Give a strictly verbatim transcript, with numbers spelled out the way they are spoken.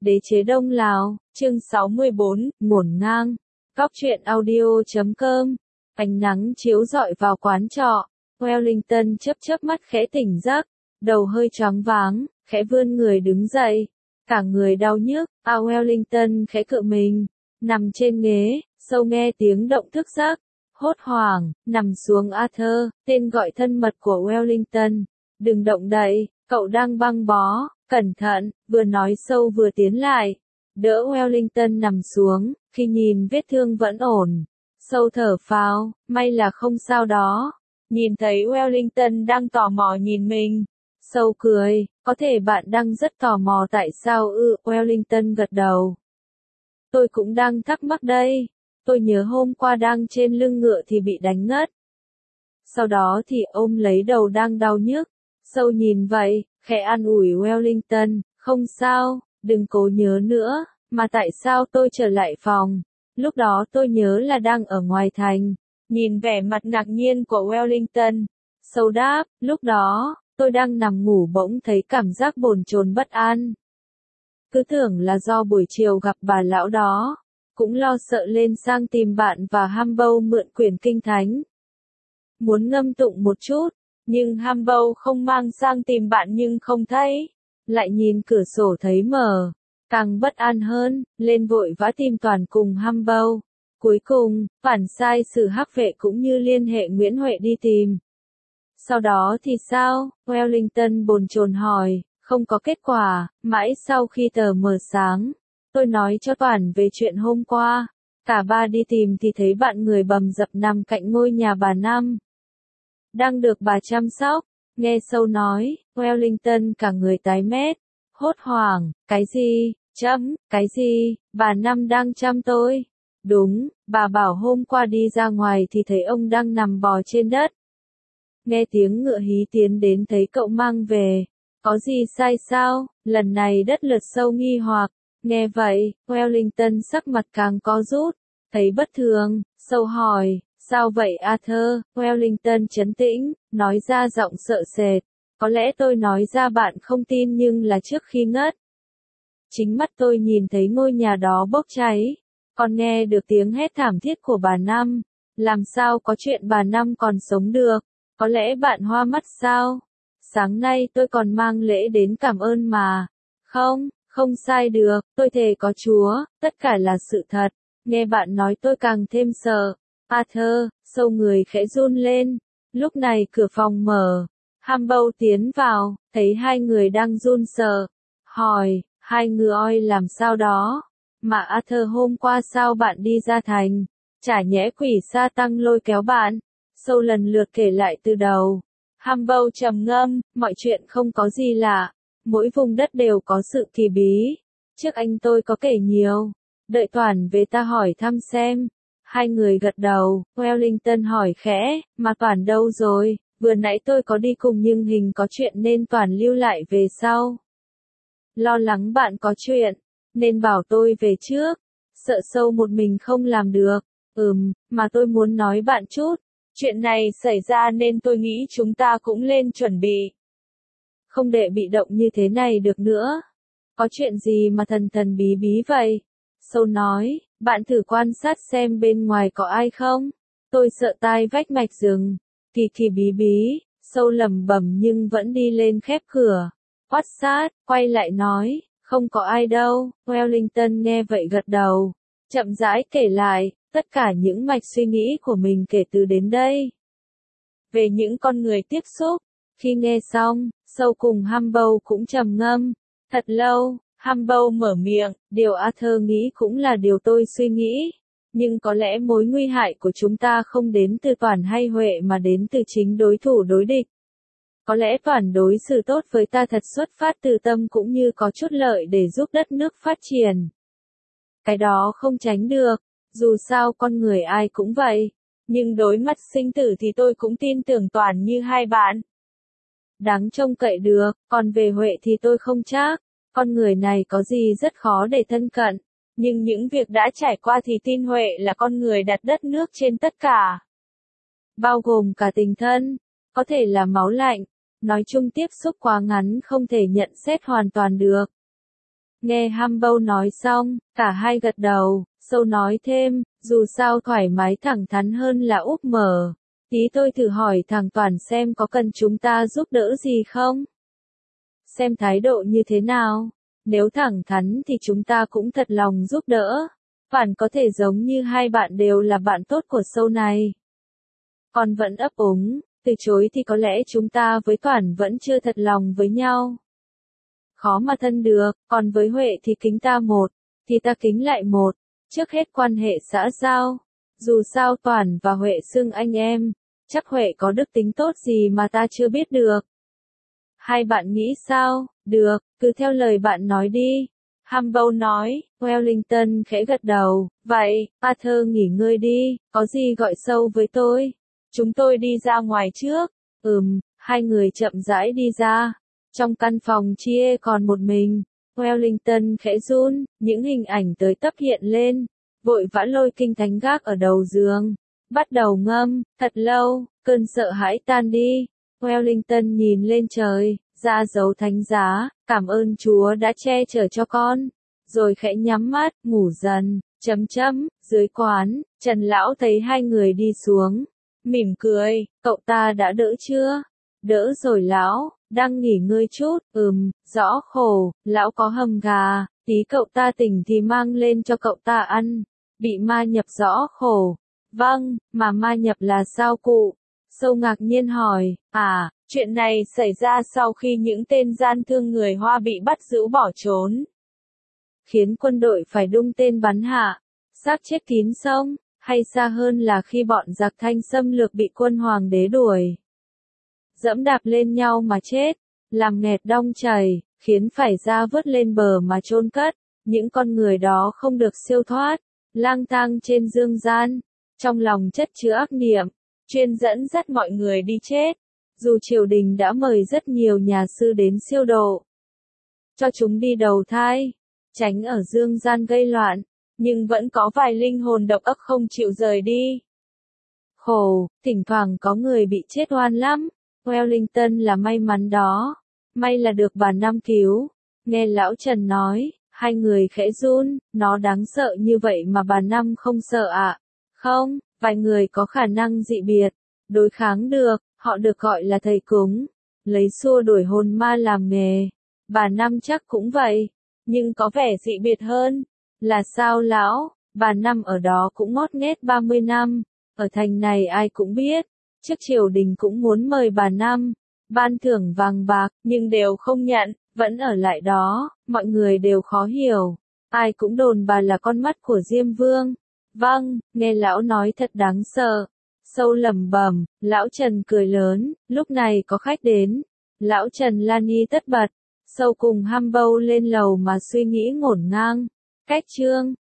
Đế chế Đông Lào, chương sáu mươi bốn, ngổn ngang. Góc truyện audio chấm com. Ánh nắng chiếu rọi vào quán trọ. Wellington chớp chớp mắt khẽ tỉnh giấc, đầu hơi choáng váng, khẽ vươn người đứng dậy. Cả người đau nhức, à Wellington khẽ cựa mình, nằm trên ghế, sâu nghe tiếng động thức giấc. Hốt hoảng, nằm xuống Arthur, tên gọi thân mật của Wellington. Đừng động đậy, cậu đang băng bó, cẩn thận, vừa nói sâu vừa tiến lại. Đỡ Wellington nằm xuống, khi nhìn vết thương vẫn ổn. Sâu thở phào, may là không sao đó. Nhìn thấy Wellington đang tò mò nhìn mình. Sâu cười, có thể bạn đang rất tò mò tại sao ư, Wellington gật đầu. Tôi cũng đang thắc mắc đây. Tôi nhớ hôm qua đang trên lưng ngựa thì bị đánh ngất. Sau đó thì ôm lấy đầu đang đau nhức. Sâu nhìn vậy, khẽ an ủi Wellington, không sao, đừng cố nhớ nữa, mà tại sao tôi trở lại phòng. Lúc đó tôi nhớ là đang ở ngoài thành. Nhìn vẻ mặt ngạc nhiên của Wellington, Sâu đáp, lúc đó, tôi đang nằm ngủ bỗng thấy cảm giác bồn chồn bất an. Cứ tưởng là do buổi chiều gặp bà lão đó. Cũng lo sợ lên sang tìm bạn và Humboldt mượn quyển kinh thánh. Muốn ngâm tụng một chút, nhưng Humboldt không mang sang tìm bạn nhưng không thấy. Lại nhìn cửa sổ thấy mờ, càng bất an hơn, lên vội vã tìm Toản cùng Humboldt. Cuối cùng, Toản sai sử hắc vệ cũng như liên hệ Nguyễn Huệ đi tìm. Sau đó thì sao? Wellington bồn chồn hỏi, không có kết quả, mãi sau khi tờ mờ sáng. Tôi nói cho Toản về chuyện hôm qua. Cả ba đi tìm thì thấy bạn người bầm dập nằm cạnh ngôi nhà bà Năm. Đang được bà chăm sóc. Nghe Sâu nói, Wellington cả người tái mét. Hốt hoảng, cái gì, chấm, cái gì, bà Năm đang chăm tôi. Đúng, bà bảo hôm qua đi ra ngoài thì thấy ông đang nằm bò trên đất. Nghe tiếng ngựa hí tiến đến thấy cậu mang về. Có gì sai sao? Lần này đất lượt Sâu nghi hoặc. Nghe vậy, Wellington sắc mặt càng có rút, thấy bất thường, Sâu hỏi, sao vậy Arthur? Wellington trấn tĩnh, nói ra giọng sợ sệt, có lẽ tôi nói ra bạn không tin nhưng là trước khi ngất. Chính mắt tôi nhìn thấy ngôi nhà đó bốc cháy, còn nghe được tiếng hét thảm thiết của bà Năm, làm sao có chuyện bà Năm còn sống được, có lẽ bạn hoa mắt sao? Sáng nay tôi còn mang lễ đến cảm ơn mà, không? Không sai được, tôi thề có Chúa, tất cả là sự thật. Nghe bạn nói tôi càng thêm sợ. Arthur, Sâu người khẽ run lên. Lúc này cửa phòng mở. Humboldt tiến vào, thấy hai người đang run sợ. Hỏi, hai người làm sao đó? Mà Arthur hôm qua sao bạn đi ra thành? Chả nhẽ quỷ sa tăng lôi kéo bạn? Sâu lần lượt kể lại từ đầu. Humboldt trầm ngâm, mọi chuyện không có gì lạ. Mỗi vùng đất đều có sự kỳ bí. Trước anh tôi có kể nhiều. Đợi Toản về ta hỏi thăm xem. Hai người gật đầu. Wellington hỏi khẽ, mà Toản đâu rồi? Vừa nãy tôi có đi cùng nhưng hình có chuyện nên Toản lưu lại về sau. Lo lắng bạn có chuyện, nên bảo tôi về trước. Sợ Sâu một mình không làm được. Ừm, mà tôi muốn nói bạn chút. Chuyện này xảy ra nên tôi nghĩ chúng ta cũng lên chuẩn bị. Không để bị động như thế này được nữa. Có chuyện gì mà thần thần bí bí vậy? Sâu nói, bạn thử quan sát xem bên ngoài có ai không? Tôi sợ tai vách mạch rừng. Kỳ kỳ bí bí, Sâu lẩm bẩm nhưng vẫn đi lên khép cửa. Quát sát, quay lại nói, không có ai đâu. Wellington nghe vậy gật đầu. Chậm rãi kể lại, tất cả những mạch suy nghĩ của mình kể từ đến đây. Về những con người tiếp xúc. Khi nghe xong, Sâu cùng Humboldt cũng trầm ngâm. Thật lâu, Humboldt mở miệng, điều Arthur nghĩ cũng là điều tôi suy nghĩ. Nhưng có lẽ mối nguy hại của chúng ta không đến từ Toản hay Huệ mà đến từ chính đối thủ đối địch. Có lẽ Toản đối xử tốt với ta thật xuất phát từ tâm cũng như có chút lợi để giúp đất nước phát triển. Cái đó không tránh được, dù sao con người ai cũng vậy. Nhưng đối mặt sinh tử thì tôi cũng tin tưởng Toản như hai bạn. Đáng trông cậy được, còn về Huệ thì tôi không chắc. Con người này có gì rất khó để thân cận. Nhưng những việc đã trải qua thì tin Huệ là con người đặt đất nước trên tất cả. Bao gồm cả tình thân, có thể là máu lạnh. Nói chung tiếp xúc quá ngắn không thể nhận xét hoàn toàn được. Nghe Humble nói xong, cả hai gật đầu, Sâu nói thêm, dù sao thoải mái thẳng thắn hơn là úp mở. Tí tôi thử hỏi thằng Toàn xem có cần chúng ta giúp đỡ gì không? Xem thái độ như thế nào? Nếu thẳng thắn thì chúng ta cũng thật lòng giúp đỡ. Toàn có thể giống như hai bạn đều là bạn tốt của Sâu này. Còn vẫn ấp úng, từ chối thì có lẽ chúng ta với Toàn vẫn chưa thật lòng với nhau. Khó mà thân được, còn với Huệ thì kính ta một, thì ta kính lại một. Trước hết quan hệ xã giao. Dù sao Toàn và Huệ xưng anh em, chắc Huệ có đức tính tốt gì mà ta chưa biết được. Hai bạn nghĩ sao? Được, cứ theo lời bạn nói đi. Humble nói, Wellington khẽ gật đầu, vậy, Arthur nghỉ ngơi đi, có gì gọi Sâu với tôi. Chúng tôi đi ra ngoài trước. Ừm, hai người chậm rãi đi ra. Trong căn phòng chia còn một mình. Wellington khẽ run, những hình ảnh tới tấp hiện lên. Vội vã lôi kinh thánh gác ở đầu giường. Bắt đầu ngâm, thật lâu, cơn sợ hãi tan đi. Wellington nhìn lên trời, ra dấu thánh giá, cảm ơn Chúa đã che chở cho con. Rồi khẽ nhắm mắt, ngủ dần, chấm chấm, dưới quán, Trần Lão thấy hai người đi xuống. Mỉm cười, cậu ta đã đỡ chưa? Đỡ rồi lão, đang nghỉ ngơi chút, ừm, rõ khổ, lão có hầm gà, tí cậu ta tỉnh thì mang lên cho cậu ta ăn. Bị ma nhập rõ khổ. Vâng, mà ma nhập là sao cụ? Sâu ngạc nhiên hỏi, à, chuyện này xảy ra sau khi những tên gian thương người Hoa bị bắt giữ bỏ trốn. Khiến quân đội phải đung tên bắn hạ, xác chết kín sông, hay xa hơn là khi bọn giặc Thanh xâm lược bị quân hoàng đế đuổi. Dẫm đạp lên nhau mà chết, làm nghẹt đong chảy, khiến phải ra vớt lên bờ mà chôn cất. Những con người đó không được siêu thoát, lang thang trên dương gian, trong lòng chất chứa ác niệm, chuyên dẫn dắt mọi người đi chết. Dù triều đình đã mời rất nhiều nhà sư đến siêu độ, cho chúng đi đầu thai, tránh ở dương gian gây loạn, nhưng vẫn có vài linh hồn độc ác không chịu rời đi. Khổ, thỉnh thoảng có người bị chết oan lắm. Wellington là may mắn đó, may là được bà Năm cứu. Nghe lão Trần nói, hai người khẽ run, nó đáng sợ như vậy mà bà Năm không sợ ạ. À? Không, vài người có khả năng dị biệt, đối kháng được, họ được gọi là thầy cúng, lấy xua đuổi hồn ma làm nghề. Bà Năm chắc cũng vậy, nhưng có vẻ dị biệt hơn. Là sao lão? Bà Năm ở đó cũng ngót nghét ba mươi năm, ở thành này ai cũng biết. Trước triều đình cũng muốn mời bà Năm, ban thưởng vàng bạc, nhưng đều không nhận, vẫn ở lại đó, mọi người đều khó hiểu. Ai cũng đồn bà là con mắt của Diêm Vương. Vâng, nghe lão nói thật đáng sợ. Sâu lẩm bẩm, lão Trần cười lớn, lúc này có khách đến. Lão Trần Lani tất bật, Sâu cùng Humble lên lầu mà suy nghĩ ngổn ngang. Cách chương